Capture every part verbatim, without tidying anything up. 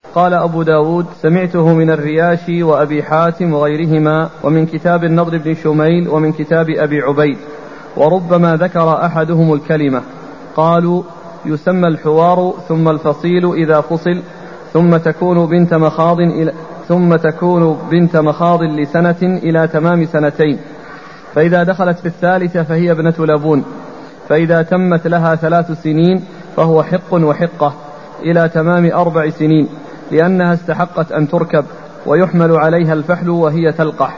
قال أبو داود سمعته من الرياشي وأبي حاتم وغيرهما ومن كتاب النضر بن شميل ومن كتاب أبي عبيد، وربما ذكر أحدهم الكلمة. قالوا يسمى الحوار ثم الفصيل إذا فصل، ثم تكون بنت مخاض إلى ثم تكون بنت مخاض لسنة إلى تمام سنتين، فإذا دخلت في الثالثة فهي ابنة لبون، فإذا تمت لها ثلاث سنين فهو حق وحقة إلى تمام أربع سنين، لأنها استحقت أن تركب ويحمل عليها الفحل وهي تلقح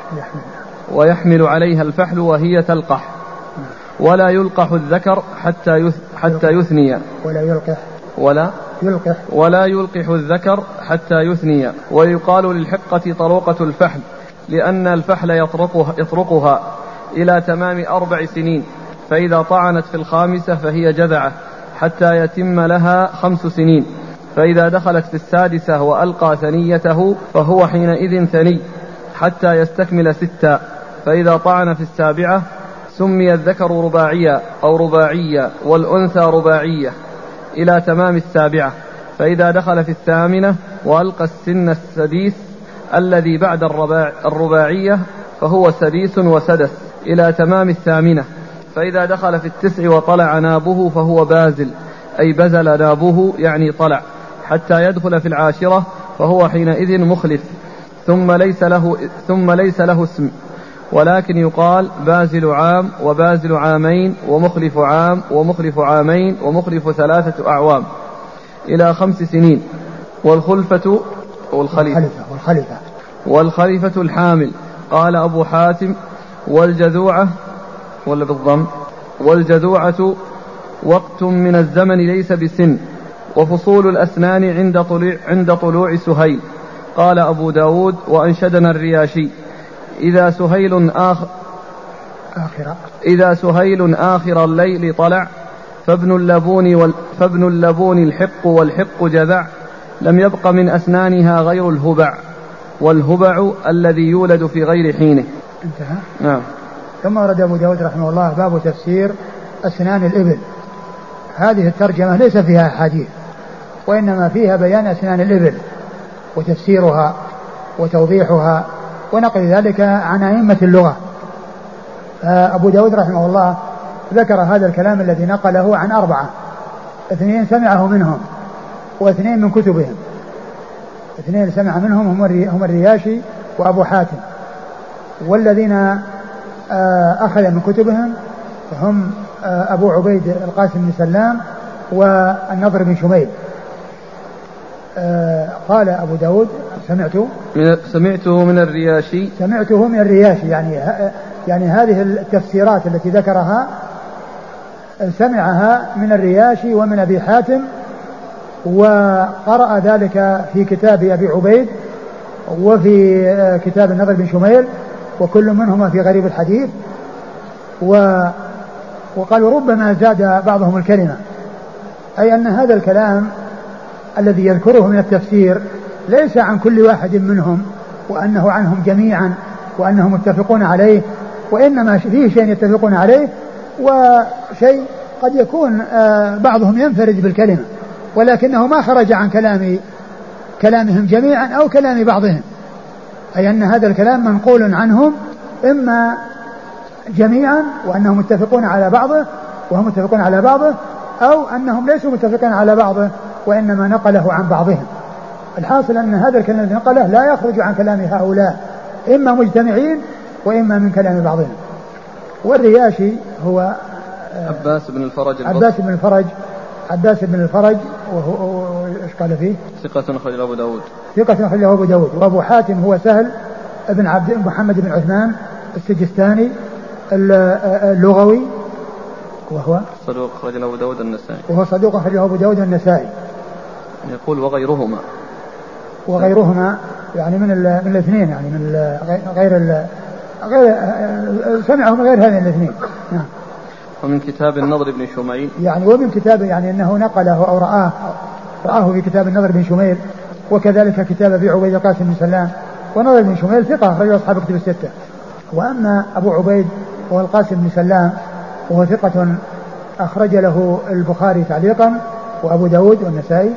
ويحمل عليها الفحل وهي تلقح ولا يلقح الذكر حتى يث حتى يثني ولا يلقح ولا يلقح ولا يلقح الذكر حتى يثني. ويقال للحقة طروقة الفحل، لأن الفحل يطرقها, يطرقها إلى تمام أربع سنين، فإذا طعنت في الخامسة فهي جذعة حتى يتم لها خمس سنين، فإذا دخلت في السادسة وألقى ثنيته فهو حينئذ ثني حتى يستكمل ستا، فإذا طعن في السابعة سمي الذكر رباعيا أو رباعيا والأنثى رباعية إلى تمام السابعة، فإذا دخل في الثامنة وألقى السن السديس الذي بعد الرباع الرباعية فهو سديس وسدس إلى تمام الثامنة، فإذا دخل في التسع وطلع نابه فهو بازل أي بزل نابه يعني طلع حتى يدخل في العاشرة فهو حينئذ مخلف، ثم ليس له ثم ليس له اسم، ولكن يقال بازل عام وبازل عامين ومخلف عام ومخلف عامين ومخلف ثلاثة أعوام إلى خمس سنين. والخلفة والخليفة والخليفة والخليفة الحامل. قال أبو حاتم والجذوعة ولا بالضم والجذوعة وقت من الزمن ليس بسن، وفصول الأسنان عند طلوع, عند طلوع سهيل. قال أبو داود وأنشدنا الرياشي إذا سهيل آخر آخر إذا سهيل آخر الليل طلع فابن اللبون, وال فابن اللبون الحق والحق جذع، لم يبق من أسنانها غير الهبع، والهبع الذي يولد في غير حينه. انتهى. نعم. ثم ورد أبو داود رحمه الله باب تفسير أسنان الإبل. هذه الترجمة ليس فيها حديث، وإنما فيها بيان أسنان الإبل وتفسيرها وتوضيحها ونقل ذلك عن أئمة اللغة. أبو داود رحمه الله ذكر هذا الكلام الذي نقله عن أربعة، اثنين سمعه منهم واثنين من كتبهم، اثنين سمع منهم هم الرياشي وأبو حاتم، والذين أخذ من كتبهم هم أبو عبيد القاسم بن سلام والنضر بن شميل. قال أبو داود سمعته سمعته من الرياشي سمعته من الرياشي يعني يعني هذه التفسيرات التي ذكرها سمعها من الرياشي ومن أبي حاتم، وقرأ ذلك في كتاب أبي عبيد وفي كتاب النضر بن شميل، وكل منهما في غريب الحديث. و وقالوا ربما زاد بعضهم الكلمة، أي أن هذا الكلام الذي يذكره من التفسير ليس عن كل واحد منهم وأنه عنهم جميعا وأنهم متفقون عليه، وإنما فيه شيء يتفقون عليه وشيء قد يكون بعضهم ينفرد بالكلمة، ولكنه ما خرج عن كلام كلامهم جميعا أو كلام بعضهم، أي أن هذا الكلام منقول عنهم إما جميعا وأنهم متفقون على بعضه وهم متفقون على بعضه، أو أنهم ليسوا متفقين على بعضه وإنما نقله عن بعضهم. الحاصل أن هذا الكلام الذي نقله لا يخرج عن كلام هؤلاء، إما مجتمعين وإما من كلام بعضهم. والرياشي هو عباس بن الفرج عباس بن الفرج عباس بن الفرج وهو ايش قال فيه؟ ثقة أخرجه أبو داود ثقة أخرجه أبو داود. وأبو حاتم هو سهل ابن عبد محمد بن عثمان السجستاني اللغوي، وهو صدوق أخرجه أبو داود النسائي وهو صدوق أخرجه أبو داود النسائي. يقول وغيرهما وغيرهما يعني من من الاثنين، يعني من غير ال غير سمعه من غير هذين الاثنين. نعم. ومن كتاب النضر بن شميل يعني ومن كتاب يعني أنه نقله أو رآه رآه في كتاب النضر بن شميل، وكذلك كتاب أبي عبيد القاسم بن سلام. ونضر بن شميل ثقة أخرجه أصحاب الكتب الستة. وأما أبو عبيد هو القاسم بن سلام وهو ثقة أخرج له البخاري تعليقا وأبو داود والنسائي.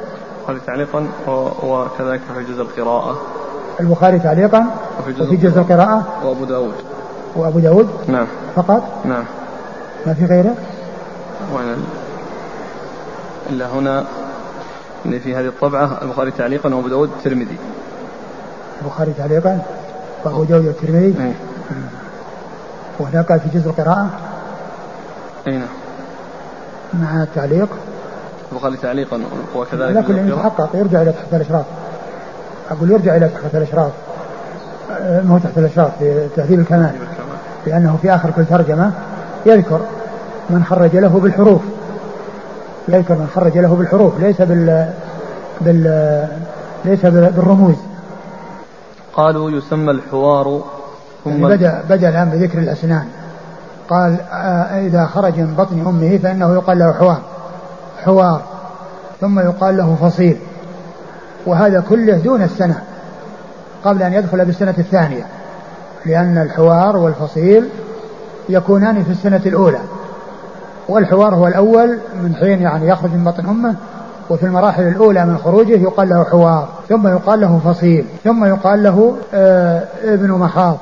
البخاري تعليقا وكذلك في جزء القراءة. البخاري تعليقا وفي جزء القراءة. وأبو داود. وأبو داود. نعم. فقط. نعم. ما في غيره. وين إلا هنا اللي في هذه الطبعة البخاري تعليقا وأبو داود الترمذي. البخاري تعليقا وأبو داود الترمذي. وهناك في جزء القراءة. أين؟ مع التعليق. البخاري تعليقا وكذلك. لكن يتحقق يرجع إلى تحت الإشراف. أقول يرجع إلى تحت الإشراف. ما هو تحت الإشراف في تهذيب الكمال. لأنه في آخر كل ترجمة يذكر من خرج له بالحروف. يذكر من خرج له بالحروف ليس بال بال ليس بالرموز. قالوا يسمى الحوار. ثم يعني بدأ بدأ الآن بذكر الأسنان. قال آه إذا خرج من بطن أمه فإنه يقال له حوار حوار ثم يقال له فصيل. وهذا كله دون السنة قبل أن يدخل بالسنة الثانية، لأن الحوار والفصيل يكونان في السنة الأولى، والحوار هو الأول من حين يعني يخرج من بطن أمه، وفي المراحل الأولى من خروجه يقال له حوار، ثم يقال له فصيل، ثم يقال له آه ابن مخاض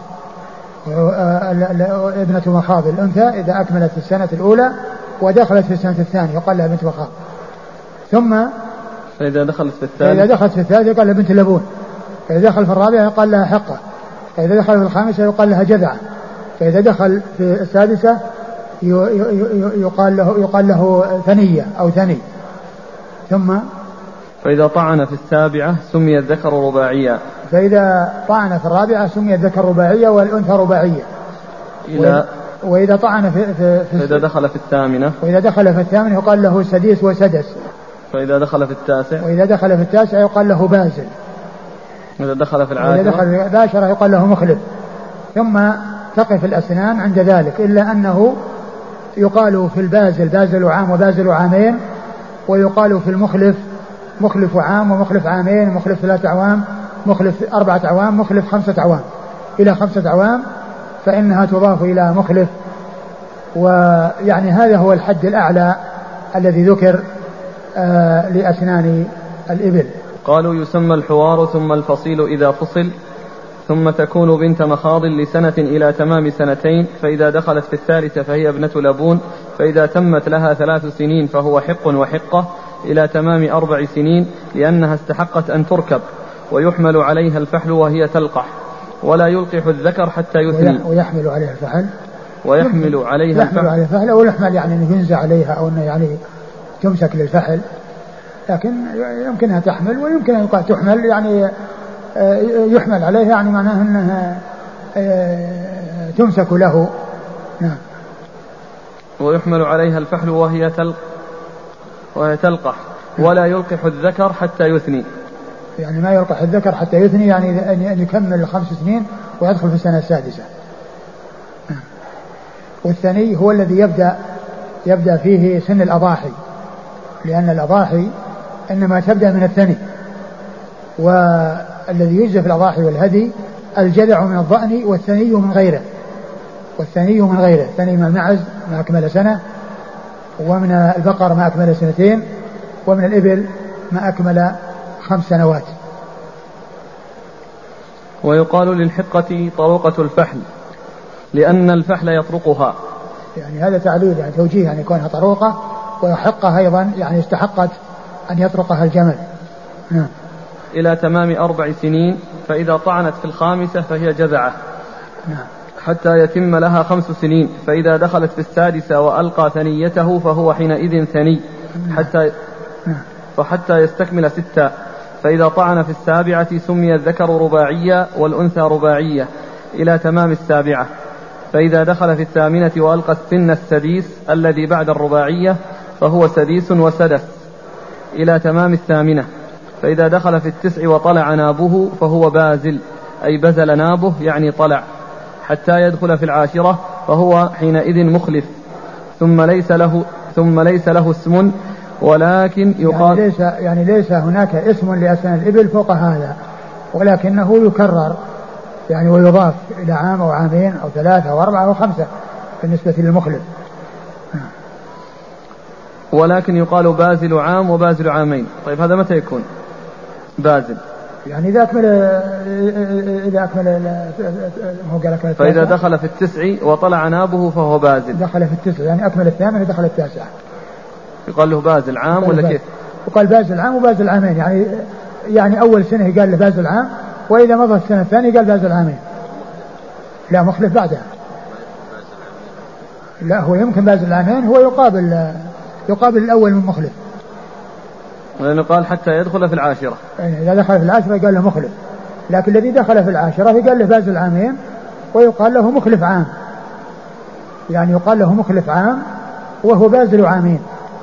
آه ابنة مخاض الأنثى إذا أكملت السنة الأولى ودخلت في السنة الثانية يقال لها بنت مخاض. ثم فإذا دخلت في الثالثة فإذا دخلت في الثالثة يقال لها بنت لبون. فإذا دخل في الرابعة يقال لها حقة. فإذا دخل في الخامسة يقال لها جذعة. فإذا دخل في السادسة يقال له يقال له ثنية أو ثني. ثم فإذا طعن في السابعة سمي الذكر رباعيا. فإذا طعن في الرابعة سمي الذكر رباعية والأنثى رباعية. إلى وإذا طعن في, في, في فإذا دخل في الثامنة وإذا دخل في الثامنة يقال له سديس وسدس. فإذا دخل في التاسع وإذا دخل في التاسع يقال له بازل. وإذا دخل في العاشرة وإذا دخل في العاشرة يقال له مخلف. ثم تقف الأسنان عند ذلك، إلا أنه يقال في البازل بازل عام وبازل عامين، ويقال في المخلف مخلف عام ومخلف عامين، مخلف ثلاثة أعوام، مخلف أربعة أعوام، مخلف خمسة أعوام إلى خمسة أعوام، فإنها تضاف إلى مخلف. ويعني هذا هو الحد الأعلى الذي ذكر آه لأسنان الإبل. قالوا يسمى الحوار ثم الفصيل إذا فصل، ثم تكون بنت مخاض لسنة إلى تمام سنتين، فإذا دخلت في الثالثة فهي ابنة لبون، فإذا تمت لها ثلاث سنين فهو حق وحقة إلى تمام أربع سنين، لأنها استحقت أن تركب، ويحمل عليها الفحل وهي تلقح، ولا يلقح الذكر حتى يثني. ويحمل عليها الفحل ويحمل عليها الفحل, عليها الفحل أو يحمل يعني أنه ينزع عليها أو أنه يعني تمسك للفحل، لكن يمكنها تحمل ويمكن أن تحمل، يعني يحمل عليها يعني معناه أنها تمسك له. نعم. ويحمل عليها الفحل وهي تلق وهي تلقح، ولا يلقح الذكر حتى يثني. يعني ما يلقح الذكر حتى يثني، يعني أن يكمل الخمس سنين ويدخل في السنة السادسة. والثاني هو الذي يبدأ يبدأ فيه سن الأضاحي، لأن الأضاحي إنما تبدأ من الثني، والذي يجزى في الأضاحي والهدي الجذع من الضأن والثني من غيره، والثني من غيره الثني من المعز ما أكمل سنة، ومن البقر ما أكمل سنتين، ومن الإبل ما أكمل خمس سنوات. ويقال للحقة طروقة الفحل لأن الفحل يطرقها، يعني هذا تعليل يعني توجيه، يعني كونها طروقة، وحقها أيضا يعني استحقت أن يطرقها الجمل. نعم. إلى تمام أربع سنين، فإذا طعنت في الخامسة فهي جذعة. نعم. حتى يتم لها خمس سنين، فإذا دخلت في السادسة وألقى ثنيته فهو حينئذ ثني. نعم. حتى نعم. فحتى يستكمل ستة، فإذا طعن في السابعة سمي الذكر رباعية والأنثى رباعية إلى تمام السابعة، فإذا دخل في الثامنة وألقى السن السديس الذي بعد الرباعية فهو سديس وسدس إلى تمام الثامنة، فإذا دخل في التسع وطلع نابه فهو بازل، أي بزل نابه يعني طلع، حتى يدخل في العاشرة فهو حينئذ مخلف، ثم ليس له ثم ليس له اسم، ولكن يقال يعني ليس, يعني ليس هناك اسم لأسنان الإبل فوق هذا، ولكنه يكرر يعني ويضاف إلى عام أو عامين أو ثلاثة أو أربعة أو خمسة بالنسبة للمخلف. ولكن يقال بازل عام وبازل عامين. طيب هذا متى يكون بازل؟ يعني إذا أكمل إذا أكمل هو قال أكمل فإذا دخل في التسع وطلع نابه فهو بازل. دخل في التسع يعني أكمل الثامن ودخل التاسع. يقال له بازل عام ولا كيف؟ يقال بازل عام وبازل عامين. يعني يعني أول سنة قال له بازل عام، وإذا مضى السنة الثانية قال بازل عامين. لا مخلف بعدها. لا هو يمكن بازل العامين هو يقابل يقابل الأول من مخلف. لأنه قال حتى يدخل في العاشرة. إذا دخل في العاشرة قال له مخلف، لكن الذي دخل في العاشرة قال له بازل عامين ويقال له مخلف عام. يعني يقال له مخلف عام وهو بازل عامين.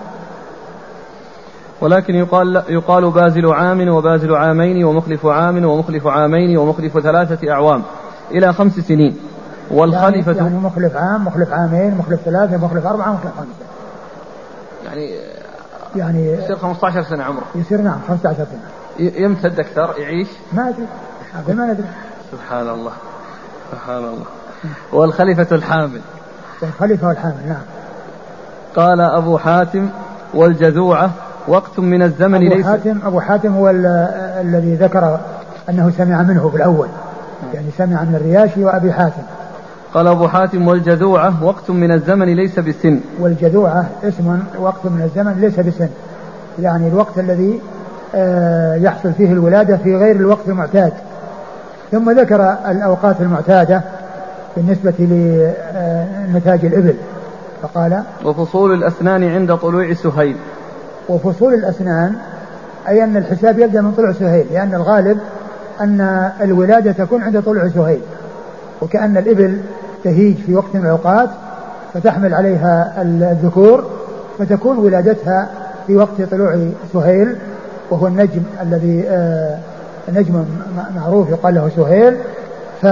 ولكن يقال يقال بازل عام وبازل عامين ومخلف عام ومخلف عامين ومخلف ثلاثة أعوام إلى خمس سنين. والخليفة يعني, يعني مخلف عام مخلف عامين مخلف ثلاثة مخلف أربعة مخلف خمسة. يعني يعني يصير خمسة عشر سنة عمره. يصير نعم خمسة عشر سنة. يمتد أكثر يعيش؟ ما أدري أقول ما ندري. سبحان الله سبحان الله. والخليفة الحامل. والخليفة الحامل نعم. قال أبو حاتم والجذوعة وقت من الزمن أبو ليس. حاتم أبو حاتم هو الذي ذكر أنه سمع منه في الأول، يعني سمع من الرياشي وأبي حاتم. قال أبو حاتم والجذوعة وقت من الزمن ليس بسن. والجذوعة اسم وقت من الزمن ليس بسن، يعني الوقت الذي يحصل فيه الولادة في غير الوقت المعتاد. ثم ذكر الأوقات المعتادة بالنسبة لنتاج الإبل فقال وفصول الأسنان عند طلوع سهيل. وفصول الأسنان أي أن الحساب يبدأ من طلوع سهيل، لأن الغالب أن الولادة تكون عند طلوع سهيل، وكأن الإبل تهيج في وقت من الأوقات فتحمل عليها الذكور فتكون ولادتها في وقت طلوع سهيل، وهو النجم الذي آه نجم معروف يقال له سهيل. ف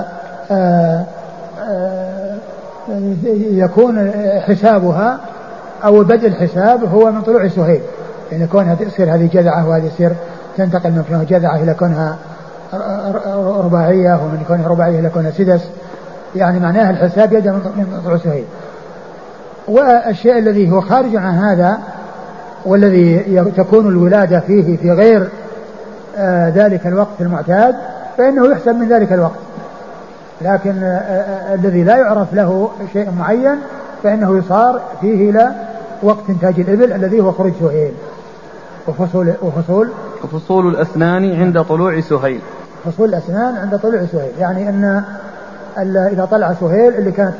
يكون حسابها أو بدء الحساب هو من طلوع سهيل، يعني كونها تصير هذه جذعة وهذه تصير تنتقل من كونها جذعة إلى كونها رباعية ومن كونها رباعية إلى كونها سدس، يعني معناها الحساب يبدأ من طلوع سهيل. والشيء الذي هو خارج عن هذا والذي تكون الولادة فيه في غير آه ذلك الوقت المعتاد فإنه يحسب من ذلك الوقت، لكن آه آه الذي لا يعرف له شيء معين فإنه يصار فيه إلى وقت إنتاج الإبل الذي هو خروج سهيل. وفصول وفصول وفصول الأسنان عند طلوع سهيل. فصول الأسنان عند طلوع سهيل، يعني أن إذا طلع سهيل اللي كانت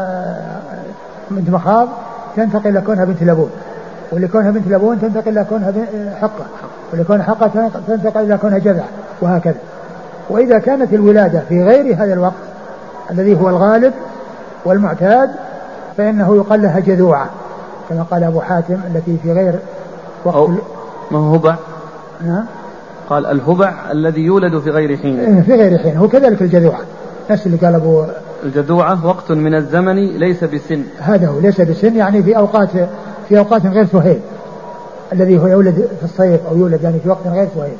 بنت مخاض تنتقل إلى كونها بنت لبون، واللي كونها بنت لبون تنتقل إلى كونها حقة، واللي كونها حقة تنتقل إلى كونها جذع، وهكذا. وإذا كانت الولادة في غير هذا الوقت الذي هو الغالب والمعتاد فإنه يقال لها جذوعة كما قال أبو حاتم التي في غير وقت. ما هو هبع؟ نعم قال الهبع الذي يولد في غير حين. في غير حين هو كذلك الجذوعة نفس اللي قال أبو. الجذوعة وقت من الزمن ليس بسن. هذا هو ليس بسن، يعني في أوقات في أوقات غير سهيل الذي هو يولد في الصيف أو يولد يعني في وقت غير سهيل.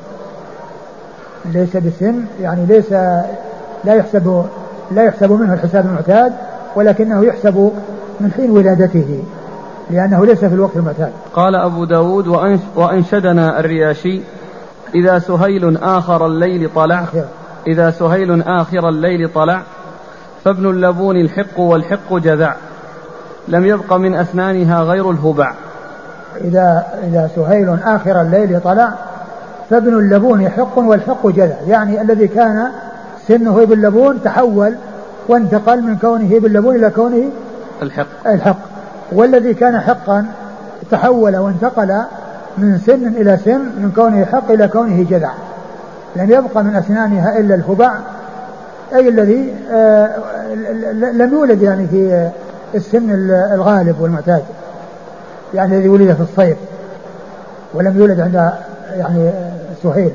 ليس بسن يعني ليس لا يحسب لا يحسب منه الحساب المعتاد، ولكنه يحسب من حين ولادته لأنه ليس في الوقت المعتاد. قال أبو داود وأنش وأنشدنا الرياشي إذا سهيل آخر الليل طلع آخر. إذا سهيل آخر الليل طلع فابن اللبون الحق والحق جذع لم يبق من أسنانها غير الهبع. إذا إذا سهيل آخر الليل طلع فابن اللبون حق والحق جذع، يعني الذي كان سنه ابن اللبون تحول وانتقل من كونه ابن اللبون إلى كونه الحق الحق، والذي كان حقا تحول وانتقل من سن إلى سن من كونه حق إلى كونه جذع. لم يبقى من أسنانها إلا الهبع أي الذي آه لم يولد يعني في السن الغالب والمعتاد، يعني الذي ولد في الصيف ولم يولد عند يعني سهيل.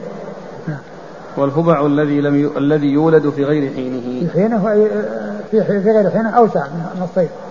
والهبع الذي لم ي... الذي يولد في غير حينه في حينه في, في غير حينه أوسع من الصيف.